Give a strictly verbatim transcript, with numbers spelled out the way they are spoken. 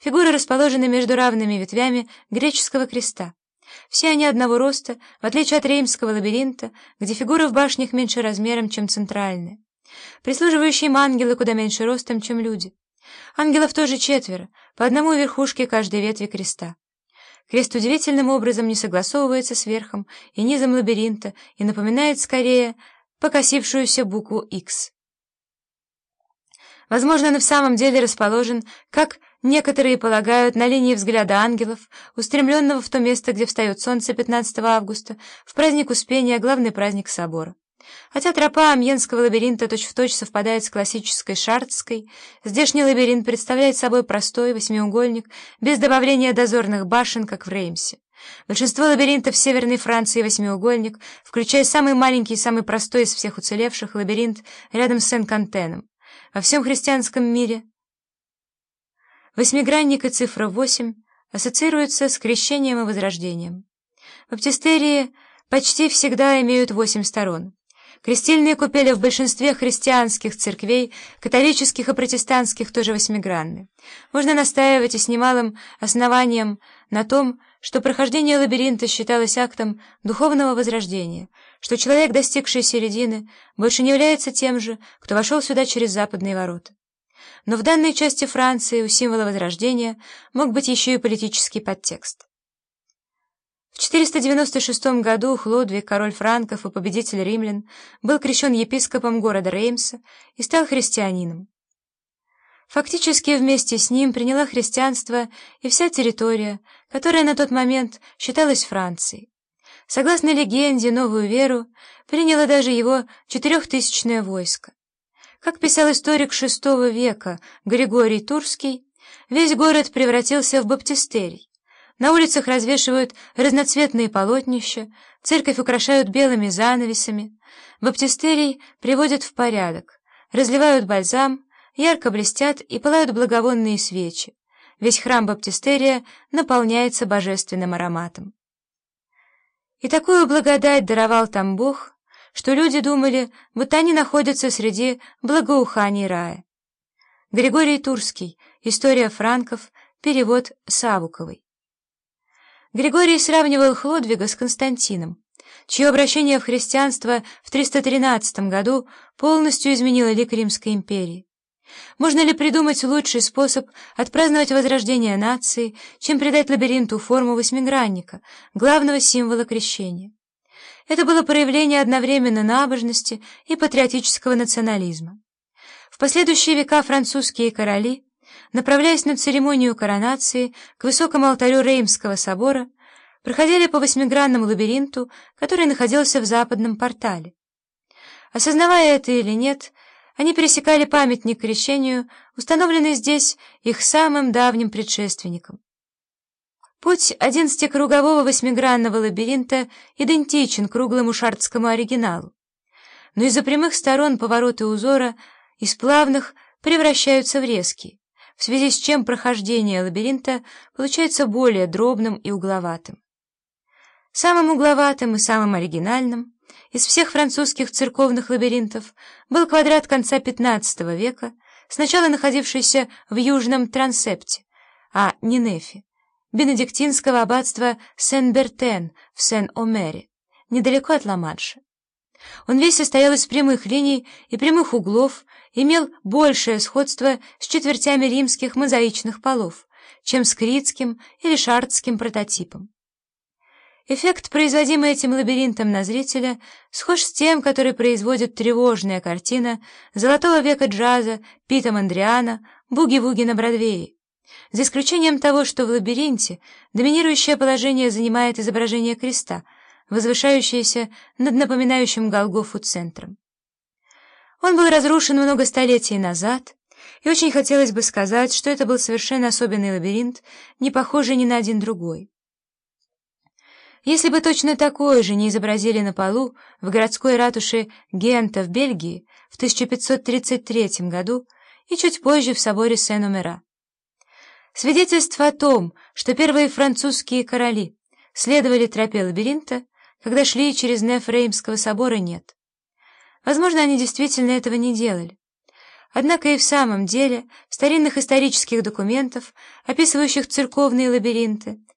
Фигуры расположены между равными ветвями греческого креста. Все они одного роста, в отличие от Реймского лабиринта, где фигуры в башнях меньше размером, чем центральные. Прислуживающие им ангелы куда меньше ростом, чем люди. Ангелов тоже четверо, по одному у верхушки каждой ветви креста. Крест удивительным образом не согласовывается с верхом и низом лабиринта и напоминает скорее покосившуюся букву Х. Возможно, он и в самом деле расположен, как некоторые полагают, на линии взгляда ангелов, устремленного в то место, где встает солнце пятнадцатого августа, в праздник Успения, главный праздник собора. Хотя тропа амьенского лабиринта точь-в-точь совпадает с классической шартской, здешний лабиринт представляет собой простой восьмиугольник, без добавления дозорных башен, как в Реймсе. Большинство лабиринтов в Северной Франции восьмиугольник, включая самый маленький и самый простой из всех уцелевших лабиринт рядом с Сен-Кантеном. Во всем христианском мире восьмигранник и цифра восемь ассоциируются с крещением и возрождением. Баптистерии почти всегда имеют восемь сторон. Крестильные купели в большинстве христианских церквей, католических и протестантских, тоже восьмигранны. Можно настаивать и с немалым основанием на том, что прохождение лабиринта считалось актом духовного возрождения, что человек, достигший середины, больше не является тем же, кто вошел сюда через западные ворота. Но в данной части Франции у символа возрождения мог быть еще и политический подтекст. В четыреста девяносто шестом году Хлодвиг, король франков и победитель римлян, был крещен епископом города Реймса и стал христианином. Фактически вместе с ним приняла христианство и вся территория, которая на тот момент считалась Францией. Согласно легенде, новую веру приняло даже его четырехтысячное войско. Как писал историк шестого века Григорий Турский, весь город превратился в баптистерий. На улицах развешивают разноцветные полотнища, церковь украшают белыми занавесами, баптистерий приводят в порядок, разливают бальзам, ярко блестят и пылают благовонные свечи. Весь храм баптистерия наполняется божественным ароматом. И такую благодать даровал там Бог, что люди думали, будто они находятся среди благоуханий рая. Григорий Турский. История франков. Перевод Савуковой. Григорий сравнивал Хлодвига с Константином, чье обращение в христианство в триста тринадцатом году полностью изменило лик Римской империи. Можно ли придумать лучший способ отпраздновать возрождение нации, чем придать лабиринту форму восьмигранника, главного символа крещения? Это было проявление одновременно набожности и патриотического национализма. В последующие века французские короли, направляясь на церемонию коронации к высокому алтарю Реймского собора, проходили по восьмигранному лабиринту, который находился в западном портале. Осознавая это или нет, они пересекали памятник крещению, установленный здесь их самым давним предшественником. Путь одиннадцатикругового восьмигранного лабиринта идентичен круглому шартскому оригиналу, но из-за прямых сторон повороты узора из плавных превращаются в резкие, в связи с чем прохождение лабиринта получается более дробным и угловатым. Самым угловатым и самым оригинальным из всех французских церковных лабиринтов был квадрат конца пятнадцатого века, сначала находившийся в южном трансепте, а не Нефе, бенедиктинского аббатства Сен-Бертен в Сен-Омере, недалеко от Ла-Манша. Он весь состоял из прямых линий и прямых углов, имел большее сходство с четвертями римских мозаичных полов, чем с критским или шартским прототипом. Эффект, производимый этим лабиринтом на зрителя, схож с тем, который производит тревожная картина золотого века джаза Пита Мондриана «Буги-вуги на Бродвее», за исключением того, что в лабиринте доминирующее положение занимает изображение креста, возвышающееся над напоминающим Голгофу центром. Он был разрушен много столетий назад, и очень хотелось бы сказать, что это был совершенно особенный лабиринт, не похожий ни на один другой. Если бы точно такой же не изобразили на полу в городской ратуше Гента в Бельгии в тысяча пятьсот тридцать третьем году и чуть позже в соборе Сен-Омера. Свидетельство о том, что первые французские короли следовали тропе лабиринта, когда шли через неф Реймского собора, нет. Возможно, они действительно этого не делали. Однако и в самом деле в старинных исторических документах, описывающих церковные лабиринты,